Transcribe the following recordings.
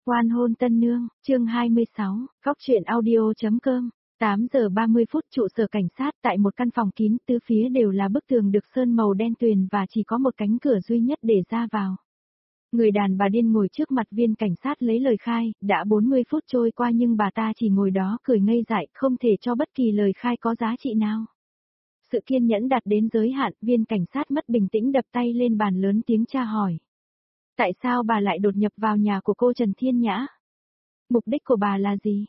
Oan hôn tân nương, chương 26, góc truyện audio.com. 8 giờ 30 phút trụ sở cảnh sát tại một căn phòng kín, tứ phía đều là bức tường được sơn màu đen tuyền và chỉ có một cánh cửa duy nhất để ra vào. Người đàn bà điên ngồi trước mặt viên cảnh sát lấy lời khai, đã 40 phút trôi qua nhưng bà ta chỉ ngồi đó cười ngây dại, không thể cho bất kỳ lời khai có giá trị nào. Sự kiên nhẫn đạt đến giới hạn, viên cảnh sát mất bình tĩnh đập tay lên bàn lớn tiếng tra hỏi. Tại sao bà lại đột nhập vào nhà của cô Trần Thiên Nhã? Mục đích của bà là gì?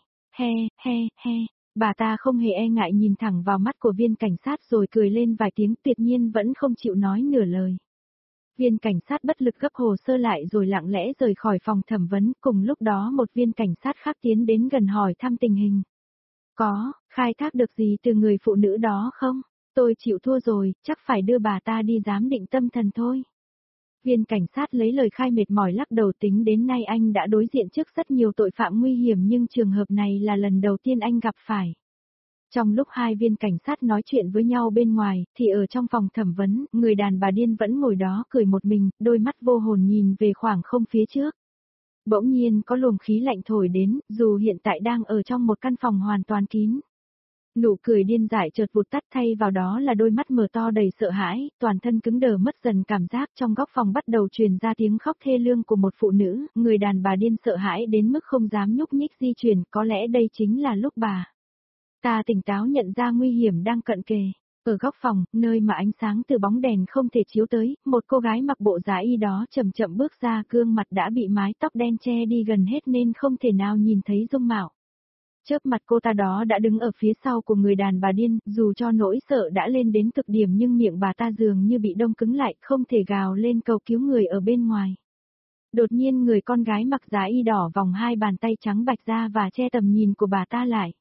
He, bà ta không hề e ngại nhìn thẳng vào mắt của viên cảnh sát rồi cười lên vài tiếng, tuyệt nhiên vẫn không chịu nói nửa lời. Viên cảnh sát bất lực gấp hồ sơ lại rồi lặng lẽ rời khỏi phòng thẩm vấn, cùng lúc đó một viên cảnh sát khác tiến đến gần hỏi thăm tình hình. Có, khai thác được gì từ người phụ nữ đó không? Tôi chịu thua rồi, chắc phải đưa bà ta đi giám định tâm thần thôi. Viên cảnh sát lấy lời khai mệt mỏi lắc đầu, tính đến nay anh đã đối diện trước rất nhiều tội phạm nguy hiểm nhưng trường hợp này là lần đầu tiên anh gặp phải. Trong lúc hai viên cảnh sát nói chuyện với nhau bên ngoài, thì ở trong phòng thẩm vấn, người đàn bà điên vẫn ngồi đó cười một mình, đôi mắt vô hồn nhìn về khoảng không phía trước. Bỗng nhiên có luồng khí lạnh thổi đến, dù hiện tại đang ở trong một căn phòng hoàn toàn kín. Nụ cười điên dại chợt vụt tắt, thay vào đó là đôi mắt mở to đầy sợ hãi, toàn thân cứng đờ mất dần cảm giác. Trong góc phòng bắt đầu truyền ra tiếng khóc thê lương của một phụ nữ, người đàn bà điên sợ hãi đến mức không dám nhúc nhích di chuyển, có lẽ đây chính là lúc bà ta tỉnh táo nhận ra nguy hiểm đang cận kề. Ở góc phòng, nơi mà ánh sáng từ bóng đèn không thể chiếu tới, một cô gái mặc bộ giá y đó chậm chậm bước ra, gương mặt đã bị mái tóc đen che đi gần hết nên không thể nào nhìn thấy dung mạo. Chớp mặt cô ta đó đã đứng ở phía sau của người đàn bà điên, dù cho nỗi sợ đã lên đến cực điểm nhưng miệng bà ta dường như bị đông cứng lại, không thể gào lên cầu cứu người ở bên ngoài. Đột nhiên người con gái mặc giá y đỏ vòng hai bàn tay trắng bạch ra và che tầm nhìn của bà ta lại.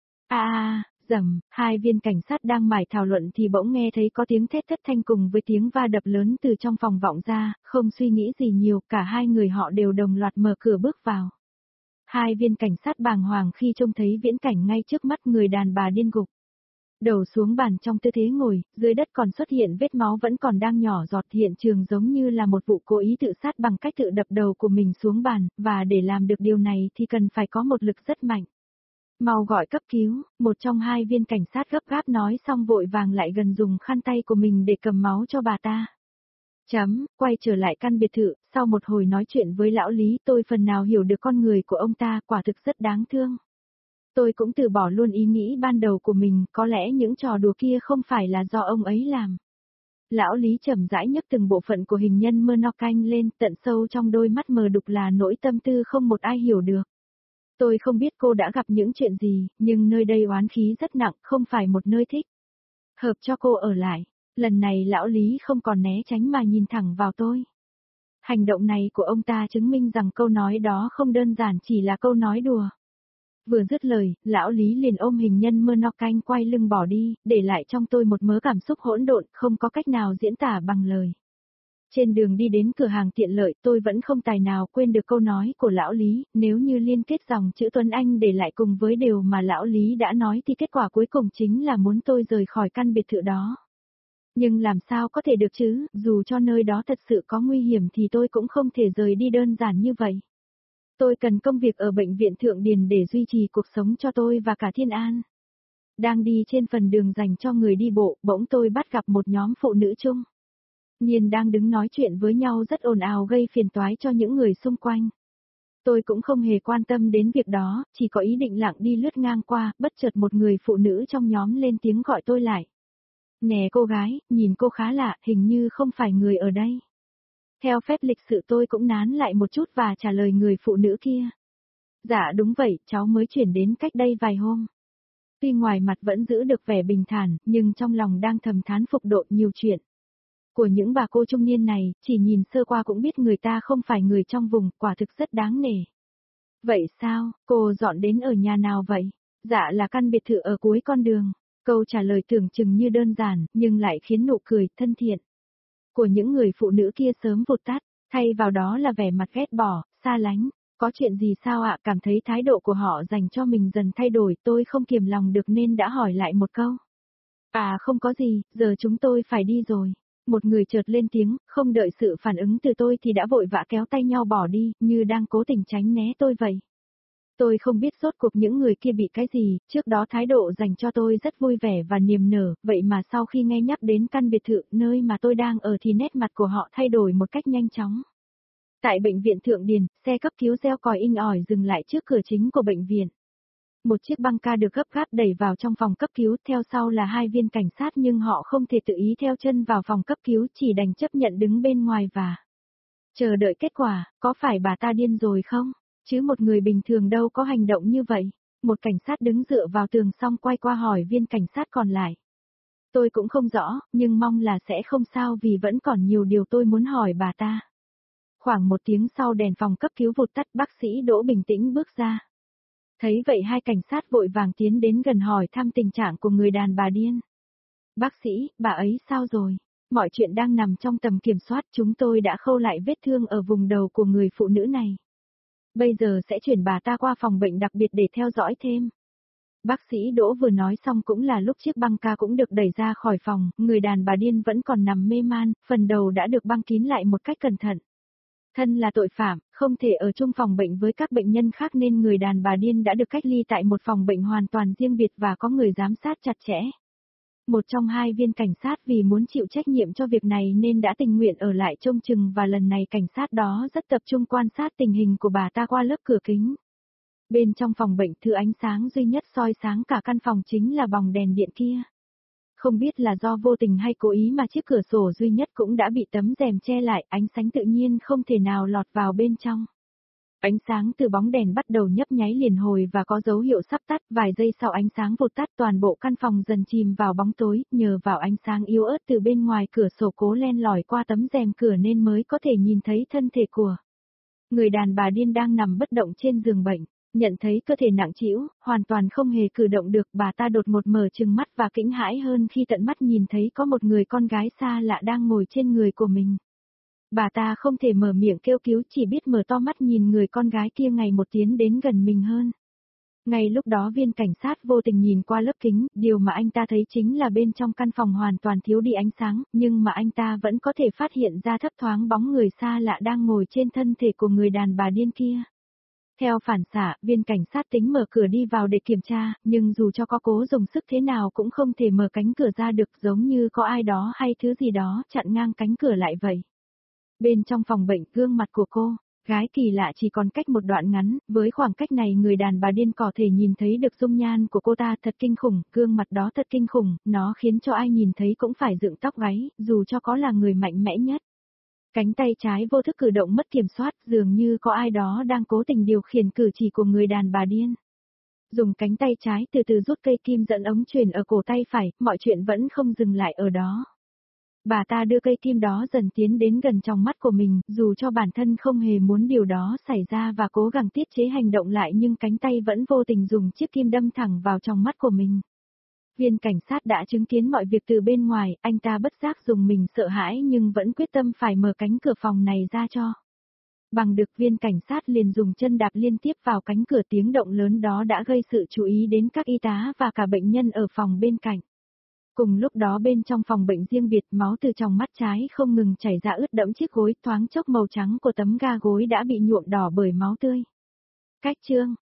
Rầm, hai viên cảnh sát đang mải thảo luận thì bỗng nghe thấy có tiếng thét thất thanh cùng với tiếng va đập lớn từ trong phòng vọng ra, không suy nghĩ gì nhiều, cả hai người họ đều đồng loạt mở cửa bước vào. Hai viên cảnh sát bàng hoàng khi trông thấy viễn cảnh ngay trước mắt, người đàn bà điên gục. Đầu xuống bàn trong tư thế ngồi, dưới đất còn xuất hiện vết máu vẫn còn đang nhỏ giọt, hiện trường giống như là một vụ cố ý tự sát bằng cách tự đập đầu của mình xuống bàn, và để làm được điều này thì cần phải có một lực rất mạnh. Mau gọi cấp cứu, một trong hai viên cảnh sát gấp gáp nói xong vội vàng lại gần dùng khăn tay của mình để cầm máu cho bà ta. Quay trở lại căn biệt thự, sau một hồi nói chuyện với lão Lý, tôi phần nào hiểu được con người của ông ta, quả thực rất đáng thương. Tôi cũng từ bỏ luôn ý nghĩ ban đầu của mình, có lẽ những trò đùa kia không phải là do ông ấy làm. Lão Lý chậm rãi nhấc từng bộ phận của hình nhân Murnau lên, tận sâu trong đôi mắt mờ đục là nỗi tâm tư không một ai hiểu được. Tôi không biết cô đã gặp những chuyện gì, nhưng nơi đây oán khí rất nặng, không phải một nơi thích hợp cho cô ở lại. Lần này lão Lý không còn né tránh mà nhìn thẳng vào tôi. Hành động này của ông ta chứng minh rằng câu nói đó không đơn giản chỉ là câu nói đùa. Vừa dứt lời, lão Lý liền ôm hình nhân Murnau quay lưng bỏ đi, để lại trong tôi một mớ cảm xúc hỗn độn, không có cách nào diễn tả bằng lời. Trên đường đi đến cửa hàng tiện lợi, tôi vẫn không tài nào quên được câu nói của lão Lý, nếu như liên kết dòng chữ Tuấn Anh để lại cùng với điều mà lão Lý đã nói thì kết quả cuối cùng chính là muốn tôi rời khỏi căn biệt thự đó. Nhưng làm sao có thể được chứ, dù cho nơi đó thật sự có nguy hiểm thì tôi cũng không thể rời đi đơn giản như vậy. Tôi cần công việc ở bệnh viện Thượng Điền để duy trì cuộc sống cho tôi và cả Thiên An. Đang đi trên phần đường dành cho người đi bộ, bỗng tôi bắt gặp một nhóm phụ nữ chung nhiên đang đứng nói chuyện với nhau rất ồn ào gây phiền toái cho những người xung quanh. Tôi cũng không hề quan tâm đến việc đó, chỉ có ý định lặng đi lướt ngang qua, bất chợt một người phụ nữ trong nhóm lên tiếng gọi tôi lại. Nè cô gái, nhìn cô khá lạ, hình như không phải người ở đây. Theo phép lịch sự tôi cũng nán lại một chút và trả lời người phụ nữ kia. Dạ đúng vậy, cháu mới chuyển đến cách đây vài hôm. Tuy ngoài mặt vẫn giữ được vẻ bình thản, nhưng trong lòng đang thầm thán phục độ nhiều chuyện của những bà cô trung niên này, chỉ nhìn sơ qua cũng biết người ta không phải người trong vùng, quả thực rất đáng nể. Vậy sao, cô dọn đến ở nhà nào vậy? Dạ là căn biệt thự ở cuối con đường. Câu trả lời tưởng chừng như đơn giản, nhưng lại khiến nụ cười thân thiện của những người phụ nữ kia sớm vụt tắt, thay vào đó là vẻ mặt ghét bỏ, xa lánh. Có chuyện gì sao ạ? Cảm thấy thái độ của họ dành cho mình dần thay đổi, tôi không kiềm lòng được nên đã hỏi lại một câu. À không có gì, giờ chúng tôi phải đi rồi. Một người chợt lên tiếng, không đợi sự phản ứng từ tôi thì đã vội vã kéo tay nhau bỏ đi, như đang cố tình tránh né tôi vậy. Tôi không biết rốt cuộc những người kia bị cái gì, trước đó thái độ dành cho tôi rất vui vẻ và niềm nở, vậy mà sau khi nghe nhắc đến căn biệt thự nơi mà tôi đang ở thì nét mặt của họ thay đổi một cách nhanh chóng. Tại bệnh viện Thượng Điền, xe cấp cứu reo còi inh ỏi dừng lại trước cửa chính của bệnh viện. Một chiếc băng ca được gấp gáp đẩy vào trong phòng cấp cứu, theo sau là 2 viên cảnh sát nhưng họ không thể tự ý theo chân vào phòng cấp cứu, chỉ đành chấp nhận đứng bên ngoài và chờ đợi kết quả. Có phải bà ta điên rồi không? Chứ một người bình thường đâu có hành động như vậy. Một cảnh sát đứng dựa vào tường xong quay qua hỏi viên cảnh sát còn lại. Tôi cũng không rõ, nhưng mong là sẽ không sao vì vẫn còn nhiều điều tôi muốn hỏi bà ta. Khoảng 1 tiếng sau đèn phòng cấp cứu vụt tắt, bác sĩ Đỗ bình tĩnh bước ra. Thấy vậy 2 cảnh sát vội vàng tiến đến gần hỏi thăm tình trạng của người đàn bà điên. Bác sĩ, bà ấy sao rồi? Mọi chuyện đang nằm trong tầm kiểm soát, chúng tôi đã khâu lại vết thương ở vùng đầu của người phụ nữ này. Bây giờ sẽ chuyển bà ta qua phòng bệnh đặc biệt để theo dõi thêm. Bác sĩ Đỗ vừa nói xong cũng là lúc chiếc băng ca cũng được đẩy ra khỏi phòng, người đàn bà điên vẫn còn nằm mê man, phần đầu đã được băng kín lại một cách cẩn thận. Thân là tội phạm, không thể ở chung phòng bệnh với các bệnh nhân khác nên người đàn bà điên đã được cách ly tại một phòng bệnh hoàn toàn riêng biệt và có người giám sát chặt chẽ. Một trong 2 viên cảnh sát vì muốn chịu trách nhiệm cho việc này nên đã tình nguyện ở lại trông chừng và lần này cảnh sát đó rất tập trung quan sát tình hình của bà ta qua lớp cửa kính. Bên trong phòng bệnh thứ ánh sáng duy nhất soi sáng cả căn phòng chính là bóng đèn điện kia. Không biết là do vô tình hay cố ý mà chiếc cửa sổ duy nhất cũng đã bị tấm rèm che lại, ánh sáng tự nhiên không thể nào lọt vào bên trong. Ánh sáng từ bóng đèn bắt đầu nhấp nháy liền hồi và có dấu hiệu sắp tắt, vài giây sau ánh sáng vụt tắt toàn bộ căn phòng dần chìm vào bóng tối, nhờ vào ánh sáng yếu ớt từ bên ngoài cửa sổ cố len lỏi qua tấm rèm cửa nên mới có thể nhìn thấy thân thể của người đàn bà điên đang nằm bất động trên giường bệnh. Nhận thấy cơ thể nặng trĩu, hoàn toàn không hề cử động được, bà ta đột ngột mở trừng mắt và kinh hãi hơn khi tận mắt nhìn thấy có một người con gái xa lạ đang ngồi trên người của mình. Bà ta không thể mở miệng kêu cứu, chỉ biết mở to mắt nhìn người con gái kia ngày một tiến đến gần mình hơn. Ngay lúc đó viên cảnh sát vô tình nhìn qua lớp kính, điều mà anh ta thấy chính là bên trong căn phòng hoàn toàn thiếu đi ánh sáng, nhưng mà anh ta vẫn có thể phát hiện ra thấp thoáng bóng người xa lạ đang ngồi trên thân thể của người đàn bà điên kia. Theo phản xạ, viên cảnh sát tính mở cửa đi vào để kiểm tra, nhưng dù cho có cố dùng sức thế nào cũng không thể mở cánh cửa ra được, giống như có ai đó hay thứ gì đó chặn ngang cánh cửa lại vậy. Bên trong phòng bệnh, gương mặt của cô gái kỳ lạ chỉ còn cách một đoạn ngắn, với khoảng cách này người đàn bà điên có thể nhìn thấy được dung nhan của cô ta, thật kinh khủng, gương mặt đó thật kinh khủng, nó khiến cho ai nhìn thấy cũng phải dựng tóc gáy, dù cho có là người mạnh mẽ nhất. Cánh tay trái vô thức cử động mất kiểm soát, dường như có ai đó đang cố tình điều khiển cử chỉ của người đàn bà điên. Dùng cánh tay trái từ từ rút cây kim dẫn ống truyền ở cổ tay phải, mọi chuyện vẫn không dừng lại ở đó. Bà ta đưa cây kim đó dần tiến đến gần trong mắt của mình, dù cho bản thân không hề muốn điều đó xảy ra và cố gắng tiết chế hành động lại nhưng cánh tay vẫn vô tình dùng chiếc kim đâm thẳng vào trong mắt của mình. Viên cảnh sát đã chứng kiến mọi việc từ bên ngoài, anh ta bất giác dùng mình sợ hãi nhưng vẫn quyết tâm phải mở cánh cửa phòng này ra cho. Bằng được viên cảnh sát liền dùng chân đạp liên tiếp vào cánh cửa, tiếng động lớn đó đã gây sự chú ý đến các y tá và cả bệnh nhân ở phòng bên cạnh. Cùng lúc đó bên trong phòng bệnh riêng biệt, máu từ trong mắt trái không ngừng chảy ra ướt đẫm chiếc gối, thoáng chốc màu trắng của tấm ga gối đã bị nhuộm đỏ bởi máu tươi. Cách chương